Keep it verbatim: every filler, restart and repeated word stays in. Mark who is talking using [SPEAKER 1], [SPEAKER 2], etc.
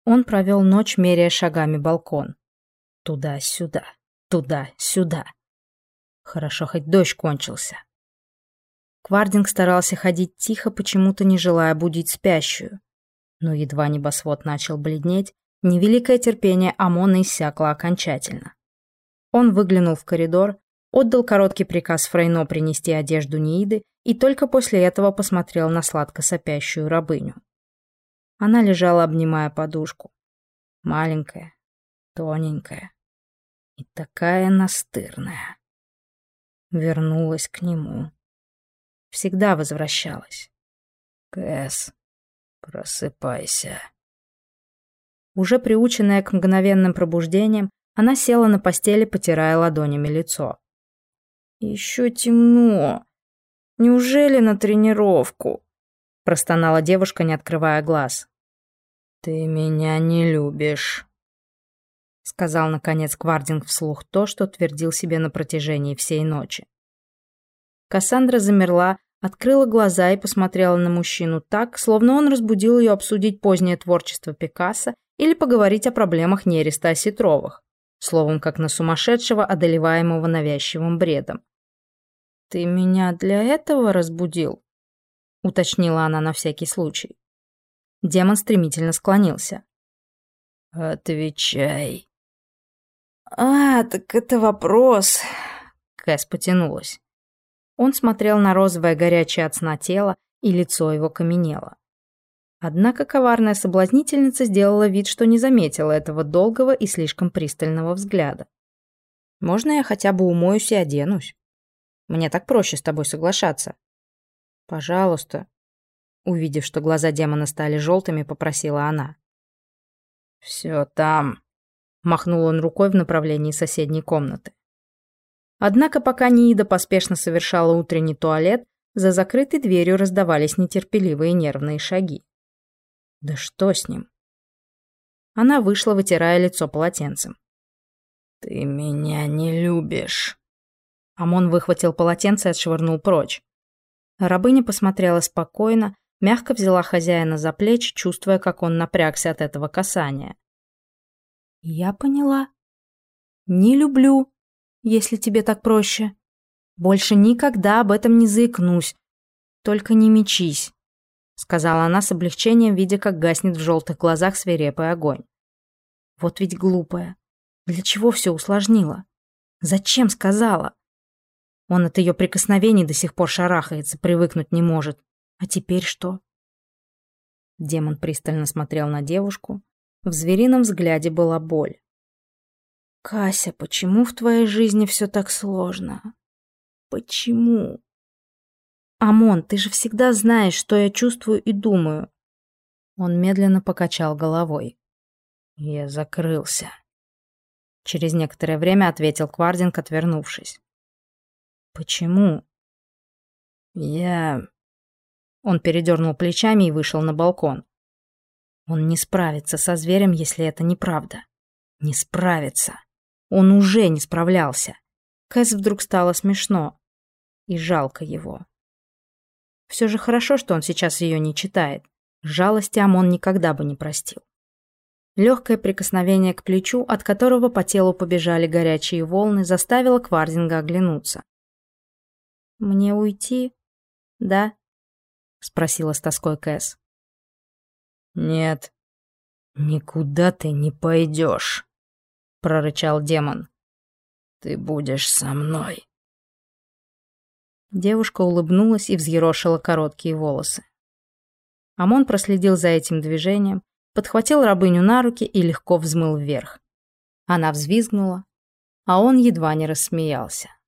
[SPEAKER 1] Он провел ночь, меряя шагами балкон. Туда-сюда, туда-сюда. Хорошо, хоть дождь кончился. Квардинг старался ходить тихо, почему-то не желая будить спящую. Но едва небосвод начал бледнеть, невеликое терпение Амона иссякло окончательно. Он выглянул в коридор, отдал короткий приказ Фрейно принести одежду Неиды и только после этого посмотрел на сладко сопящую рабыню. Она лежала, обнимая подушку. Маленькая, тоненькая и такая настырная. Вернулась к нему. Всегда возвращалась. «Кэс, просыпайся». Уже приученная к мгновенным пробуждениям, она села на постели, потирая ладонями лицо. «Еще темно. Неужели на тренировку?» — простонала девушка, не открывая глаз. «Ты меня не любишь», — сказал, наконец, Квардинг вслух то, что твердил себе на протяжении всей ночи. Кассандра замерла, открыла глаза и посмотрела на мужчину так, словно он разбудил ее обсудить позднее творчество Пикассо или поговорить о проблемах Нереста Осетровых, словом, как на сумасшедшего, одолеваемого навязчивым бредом. «Ты меня для этого разбудил?» — уточнила она на всякий случай. Демон стремительно склонился. «Отвечай». «А, так это вопрос...» Кэс потянулась. Он смотрел на розовое горячее от сна тело, и лицо его каменело. Однако коварная соблазнительница сделала вид, что не заметила этого долгого и слишком пристального взгляда. «Можно я хотя бы умоюсь и оденусь? Мне так проще с тобой соглашаться». «Пожалуйста», — увидев, что глаза демона стали желтыми, попросила она. «Все там», — махнул он рукой в направлении соседней комнаты. Однако пока Неида поспешно совершала утренний туалет, за закрытой дверью раздавались нетерпеливые нервные шаги. Да что с ним? Она вышла, вытирая лицо полотенцем. «Ты меня не любишь». Амон выхватил полотенце и отшвырнул прочь. Рабыня посмотрела спокойно, мягко взяла хозяина за плечи, чувствуя, как он напрягся от этого касания. «Я поняла. Не люблю, если тебе так проще. Больше никогда об этом не заикнусь. Только не мечись», — сказала она с облегчением, видя, как гаснет в желтых глазах свирепый огонь. Вот ведь глупая. Для чего все усложнила? Зачем сказала? Он от ее прикосновений до сих пор шарахается, привыкнуть не может. А теперь что? Демон пристально смотрел на девушку. В зверином взгляде была боль. «Кася, почему в твоей жизни все так сложно? Почему?» «Амон, ты же всегда знаешь, что я чувствую и думаю». Он медленно покачал головой. «Я закрылся», — через некоторое время ответил Квардинг, отвернувшись. «Почему?» «Я...» Он передернул плечами и вышел на балкон. Он не справится со зверем, если это неправда. Не справится. Он уже не справлялся. Кэс вдруг стало смешно. И жалко его. Все же хорошо, что он сейчас ее не читает. Жалости Амон никогда бы не простил. Легкое прикосновение к плечу, от которого по телу побежали горячие волны, заставило Квардинга оглянуться. «Мне уйти? Да?» — спросила с тоской Кэс. «Нет, никуда ты не пойдешь», — прорычал демон. «Ты будешь со мной». Девушка улыбнулась и взъерошила короткие волосы. Амон проследил за этим движением, подхватил рабыню на руки и легко взмыл вверх. Она взвизгнула, а он едва не рассмеялся.